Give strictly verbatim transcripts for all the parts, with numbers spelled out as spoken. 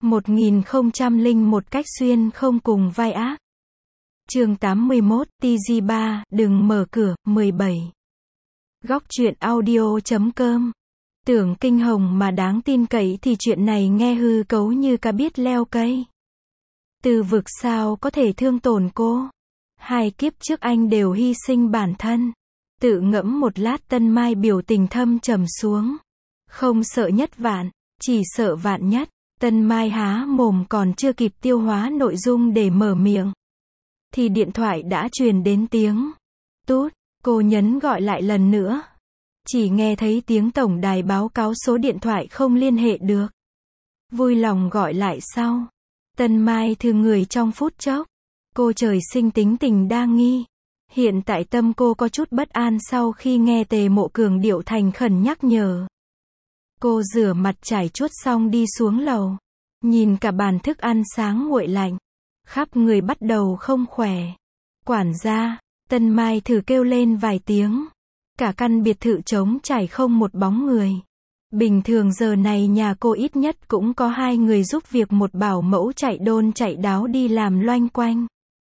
một nghìn không trăm lẻ một cách xuyên không cùng vai ác. Chương tám mươi mốt, T G ba, đừng mở cửa, mười bảy. Góc truyện audio chấm com. Tưởng Kinh Hồng mà đáng tin cậy thì chuyện này nghe hư cấu như cá biết leo cây. Từ vực sao có thể thương tổn cô? Hai kiếp trước anh đều hy sinh bản thân. Tự ngẫm một lát, Tân Mai biểu tình thâm trầm xuống. Không sợ nhất vạn, chỉ sợ vạn nhất. Tân Mai há mồm còn chưa kịp tiêu hóa nội dung để mở miệng, thì điện thoại đã truyền đến tiếng tút. Cô nhấn gọi lại lần nữa. Chỉ nghe thấy tiếng tổng đài báo cáo số điện thoại không liên hệ được. Vui lòng gọi lại sau. Tân Mai thư người trong phút chốc. Cô trời sinh tính tình đa nghi. Hiện tại tâm cô có chút bất an sau khi nghe Tề Mộ Cường điệu thành khẩn nhắc nhở. Cô rửa mặt trải chuốt xong đi xuống lầu. Nhìn cả bàn thức ăn sáng nguội lạnh. Khắp người bắt đầu không khỏe. Quản gia, Tân Mai thử kêu lên vài tiếng. Cả căn biệt thự trống trải không một bóng người. Bình thường giờ này nhà cô ít nhất cũng có hai người giúp việc, một bảo mẫu chạy đôn chạy đáo đi làm loanh quanh.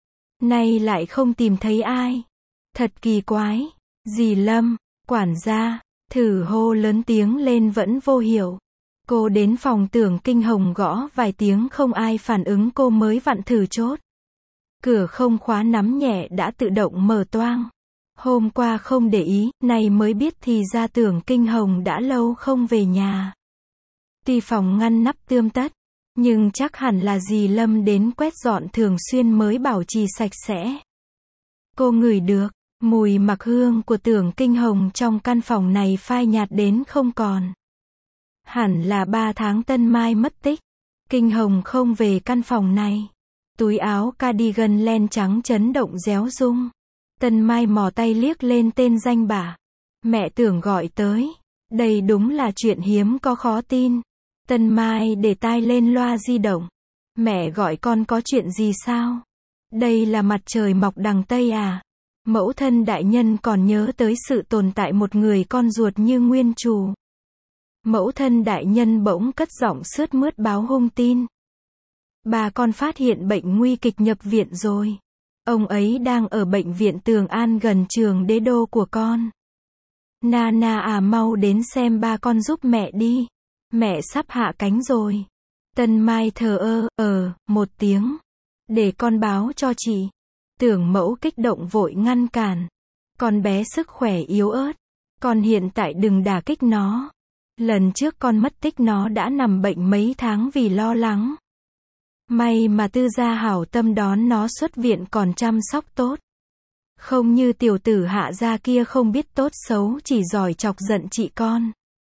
Nay lại không tìm thấy ai. Thật kỳ quái. Dì Lâm, quản gia, thử hô lớn tiếng lên vẫn vô hiệu. Cô đến phòng Tưởng Kinh Hồng gõ vài tiếng không ai phản ứng, cô mới vặn thử chốt. Cửa không khóa nắm nhẹ đã tự động mở toang. Hôm qua không để ý, này mới biết thì ra Tưởng Kinh Hồng đã lâu không về nhà. Tuy phòng ngăn nắp tươm tất, nhưng chắc hẳn là dì Lâm đến quét dọn thường xuyên mới bảo trì sạch sẽ. Cô ngửi được mùi mặc hương của Tưởng Kinh Hồng trong căn phòng này phai nhạt đến không còn. Hẳn là ba tháng Tân Mai mất tích, Kinh Hồng không về căn phòng này. Túi áo cardigan len trắng chấn động réo rung. Tân Mai mò tay liếc lên tên danh bạ. Mẹ Tưởng gọi tới. Đây đúng là chuyện hiếm có, khó tin. Tân Mai để tai lên loa di động. Mẹ gọi con có chuyện gì sao? Đây là mặt trời mọc đằng Tây à? Mẫu thân đại nhân còn nhớ tới sự tồn tại một người con ruột như Nguyên Trù. Mẫu thân đại nhân bỗng cất giọng sướt mướt báo hung tin. Bà con phát hiện bệnh nguy kịch, nhập viện rồi. Ông ấy đang ở bệnh viện Tường An gần trường đế đô của con. Nana à, mau đến xem ba con giúp mẹ đi. Mẹ sắp hạ cánh rồi. Tân Mai thờ ơ, ờ, một tiếng. Để con báo cho chị. Tưởng Mẫu kích động vội ngăn cản. Con bé sức khỏe yếu ớt. Con hiện tại đừng đả kích nó. Lần trước con mất tích nó đã nằm bệnh mấy tháng vì lo lắng. May mà Tư gia hảo tâm đón nó xuất viện còn chăm sóc tốt. Không như tiểu tử Hạ gia kia không biết tốt xấu, chỉ giỏi chọc giận chị con.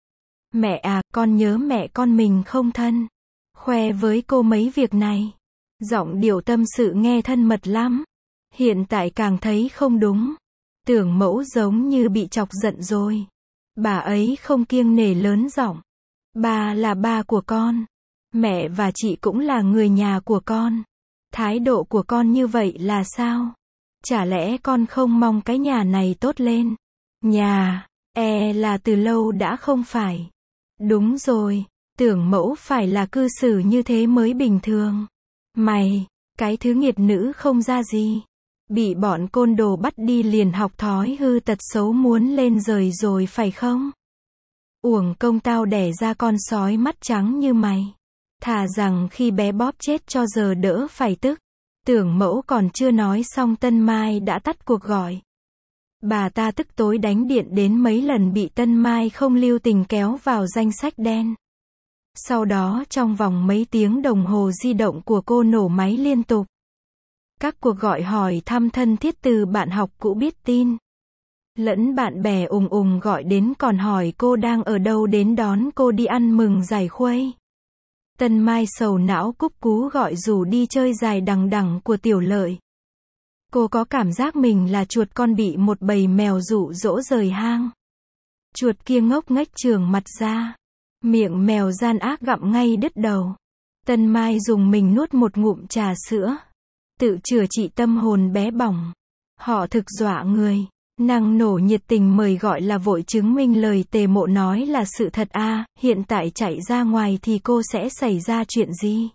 Mẹ à, con nhớ mẹ con mình không thân. Khoe với cô mấy việc này. Giọng điệu tâm sự nghe thân mật lắm. Hiện tại càng thấy không đúng. Tưởng Mẫu giống như bị chọc giận rồi. Bà ấy không kiêng nể lớn giọng. Ba là ba của con. Mẹ và chị cũng là người nhà của con. Thái độ của con như vậy là sao? Chả lẽ con không mong cái nhà này tốt lên? Nhà, e là từ lâu đã không phải. Đúng rồi, Tưởng Mẫu phải là cư xử như thế mới bình thường. Mày, cái thứ nghiệt nữ không ra gì. Bị bọn côn đồ bắt đi liền học thói hư tật xấu muốn lên rời rồi phải không? Uổng công tao đẻ ra con sói mắt trắng như mày. Thà rằng khi bé bóp chết cho giờ đỡ phải tức. Tưởng Mẫu còn chưa nói xong Tân Mai đã tắt cuộc gọi. Bà ta tức tối đánh điện đến mấy lần, bị Tân Mai không lưu tình kéo vào danh sách đen. Sau đó trong vòng mấy tiếng đồng hồ di động của cô nổ máy liên tục. Các cuộc gọi hỏi thăm thân thiết từ bạn học cũ biết tin, lẫn bạn bè ùng ùng gọi đến còn hỏi cô đang ở đâu đến đón cô đi ăn mừng giải khuây. Tân Mai sầu não cúp cú gọi rủ đi chơi dài đằng đằng của Tiểu Lợi. Cô có cảm giác mình là chuột con bị một bầy mèo dụ dỗ rời hang. Chuột kia ngốc nghếch trường mặt ra. Miệng mèo gian ác gặm ngay đứt đầu. Tân Mai dùng mình nuốt một ngụm trà sữa. Tự chữa trị tâm hồn bé bỏng. Họ thực dọa người. Năng nổ nhiệt tình mời gọi là vội chứng minh lời Tề Mộ nói là sự thật à, hiện tại chạy ra ngoài thì cô sẽ xảy ra chuyện gì?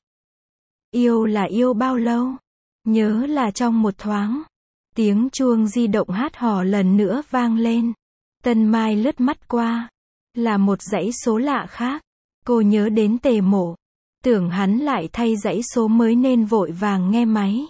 Yêu là yêu bao lâu? Nhớ là trong một thoáng. Tiếng chuông di động hát hò lần nữa vang lên. Tân Mai lướt mắt qua. Là một dãy số lạ khác. Cô nhớ đến Tề Mộ. Tưởng hắn lại thay dãy số mới nên vội vàng nghe máy.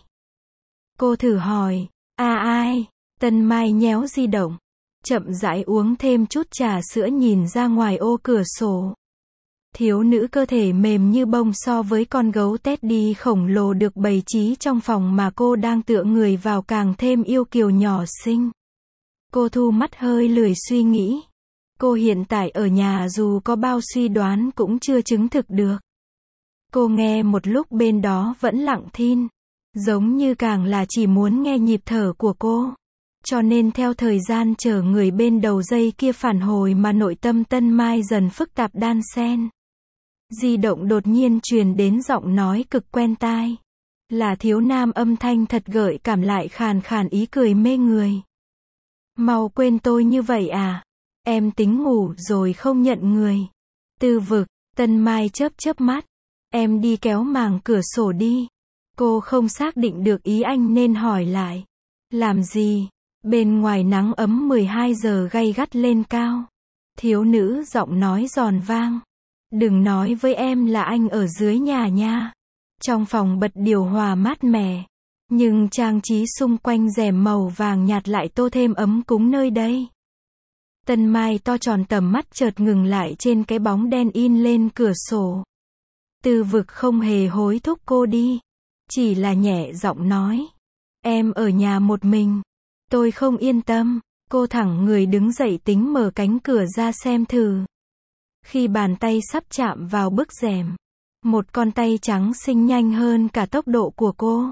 Cô thử hỏi, à ai? Tân Mai nhéo di động. Chậm rãi uống thêm chút trà sữa nhìn ra ngoài ô cửa sổ. Thiếu nữ cơ thể mềm như bông so với con gấu Teddy khổng lồ được bày trí trong phòng mà cô đang tựa người vào càng thêm yêu kiều nhỏ xinh. Cô thu mắt hơi lười suy nghĩ. Cô hiện tại ở nhà dù có bao suy đoán cũng chưa chứng thực được. Cô nghe một lúc bên đó vẫn lặng thinh. Giống như càng là chỉ muốn nghe nhịp thở của cô. Cho nên theo thời gian chờ người bên đầu dây kia phản hồi mà nội tâm Tân Mai dần phức tạp đan xen. Di động đột nhiên truyền đến giọng nói cực quen tai. Là thiếu nam âm thanh thật gợi cảm lại khàn khàn ý cười mê người. Mau quên tôi như vậy à? Em tính ngủ rồi không nhận người. Tư vực, Tân Mai chớp chớp mắt. Em đi kéo màng cửa sổ đi. Cô không xác định được ý anh nên hỏi lại. Làm gì? Bên ngoài nắng ấm mười hai giờ gay gắt lên cao. Thiếu nữ giọng nói giòn vang. Đừng nói với em là anh ở dưới nhà nha. Trong phòng bật điều hòa mát mẻ. Nhưng trang trí xung quanh rèm màu vàng nhạt lại tô thêm ấm cúng nơi đây. Tân Mai to tròn tầm mắt chợt ngừng lại trên cái bóng đen in lên cửa sổ. Tư vực không hề hối thúc cô đi. Chỉ là nhẹ giọng nói. Em ở nhà một mình. Tôi không yên tâm. Cô thẳng người đứng dậy tính mở cánh cửa ra xem thử. Khi bàn tay sắp chạm vào bức rèm. Một con tay trắng xinh nhanh hơn cả tốc độ của cô.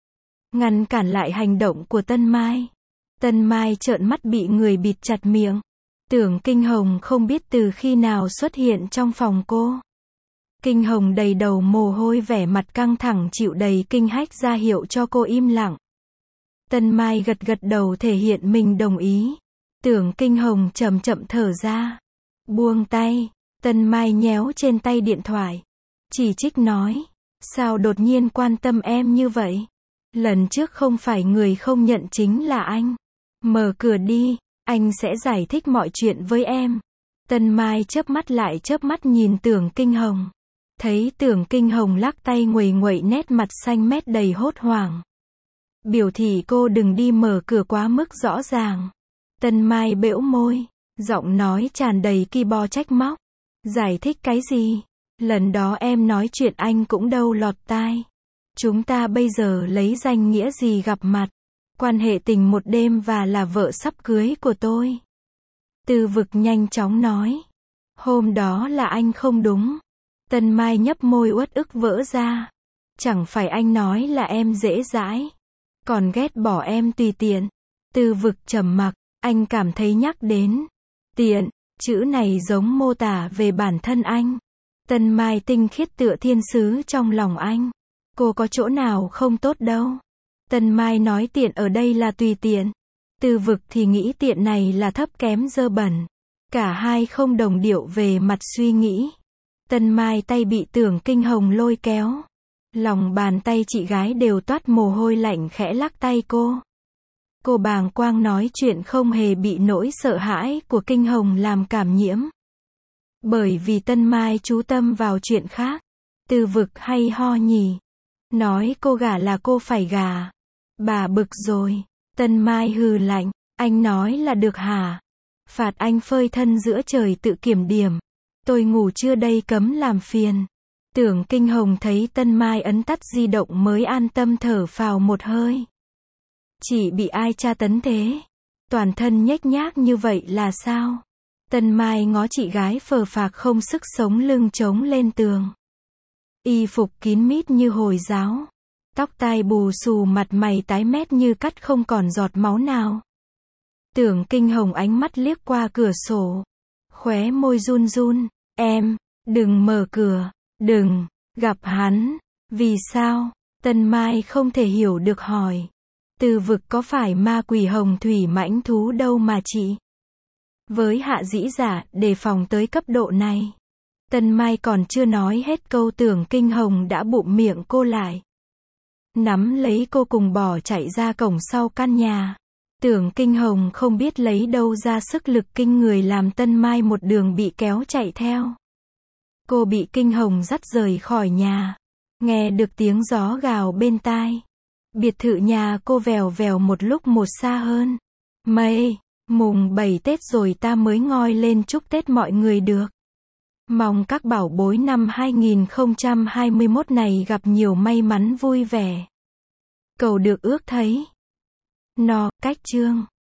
Ngăn cản lại hành động của Tân Mai. Tân Mai trợn mắt bị người bịt chặt miệng. Tưởng Kinh Hồng không biết từ khi nào xuất hiện trong phòng cô. Kinh Hồng đầy đầu mồ hôi vẻ mặt căng thẳng chịu đầy kinh hách ra hiệu cho cô im lặng. Tân Mai gật gật đầu thể hiện mình đồng ý. Tưởng Kinh Hồng chậm chậm thở ra. Buông tay. Tân Mai nhéo trên tay điện thoại. Chỉ trích nói. Sao đột nhiên quan tâm em như vậy? Lần trước không phải người không nhận chính là anh. Mở cửa đi. Anh sẽ giải thích mọi chuyện với em. Tân Mai chớp mắt lại chớp mắt nhìn Tưởng Kinh Hồng. Thấy Tưởng Kinh Hồng lắc tay nguầy nguậy nét mặt xanh mét đầy hốt hoảng. Biểu thị cô đừng đi mở cửa quá mức rõ ràng. Tân Mai bẽo môi. Giọng nói tràn đầy ki bo trách móc. Giải thích cái gì? Lần đó em nói chuyện anh cũng đâu lọt tai. Chúng ta bây giờ lấy danh nghĩa gì gặp mặt? Quan hệ tình một đêm và là vợ sắp cưới của tôi. Tư vực nhanh chóng nói. Hôm đó là anh không đúng. Tân Mai nhấp môi uất ức vỡ ra. Chẳng phải anh nói là em dễ dãi. Còn ghét bỏ em tùy tiện. Tư vực trầm mặc. Anh cảm thấy nhắc đến tiện. Chữ này giống mô tả về bản thân anh. Tân Mai tinh khiết tựa thiên sứ trong lòng anh. Cô có chỗ nào không tốt đâu. Tân Mai nói tiện ở đây là tùy tiện. Tư vực thì nghĩ tiện này là thấp kém dơ bẩn. Cả hai không đồng điệu về mặt suy nghĩ. Tân Mai tay bị Tưởng Kinh Hồng lôi kéo. Lòng bàn tay chị gái đều toát mồ hôi lạnh khẽ lắc tay cô. Cô bàng quang nói chuyện không hề bị nỗi sợ hãi của Kinh Hồng làm cảm nhiễm. Bởi vì Tân Mai chú tâm vào chuyện khác. Tư vực hay ho nhỉ. Nói cô gả là cô phải gả. Bà bực rồi. Tân Mai hừ lạnh. Anh nói là được hả? Phạt anh phơi thân giữa trời tự kiểm điểm. Tôi ngủ chưa đây cấm làm phiền. Tưởng Kinh Hồng thấy Tân Mai ấn tắt di động mới an tâm thở phào một hơi. Chỉ bị ai tra tấn thế? Toàn thân nhếch nhác như vậy là sao? Tân Mai ngó chị gái phờ phạc không sức sống lưng trống lên tường. Y phục kín mít như Hồi giáo. Tóc tai bù xù mặt mày tái mét như cắt không còn giọt máu nào. Tưởng Kinh Hồng ánh mắt liếc qua cửa sổ. Khóe môi run run. Em, đừng mở cửa, đừng, gặp hắn. Vì sao? Tân Mai không thể hiểu được hỏi. Từ vực có phải ma quỷ hồng thủy mãnh thú đâu mà chị. Với Hạ Dĩ Giả, đề phòng tới cấp độ này. Tân Mai còn chưa nói hết câu Tưởng Kinh Hồng đã bụm miệng cô lại. Nắm lấy cô cùng bỏ chạy ra cổng sau căn nhà. Tưởng Kinh Hồng không biết lấy đâu ra sức lực kinh người làm Tân Mai một đường bị kéo chạy theo. Cô bị Kinh Hồng dắt rời khỏi nhà. Nghe được tiếng gió gào bên tai. Biệt thự nhà cô vèo vèo một lúc một xa hơn. Mây, mùng bảy Tết rồi ta mới ngoi lên chúc Tết mọi người được. Mong các bảo bối năm hai nghìn không trăm hai mươi mốt này gặp nhiều may mắn vui vẻ. Cầu được ước thấy. No, cách chương.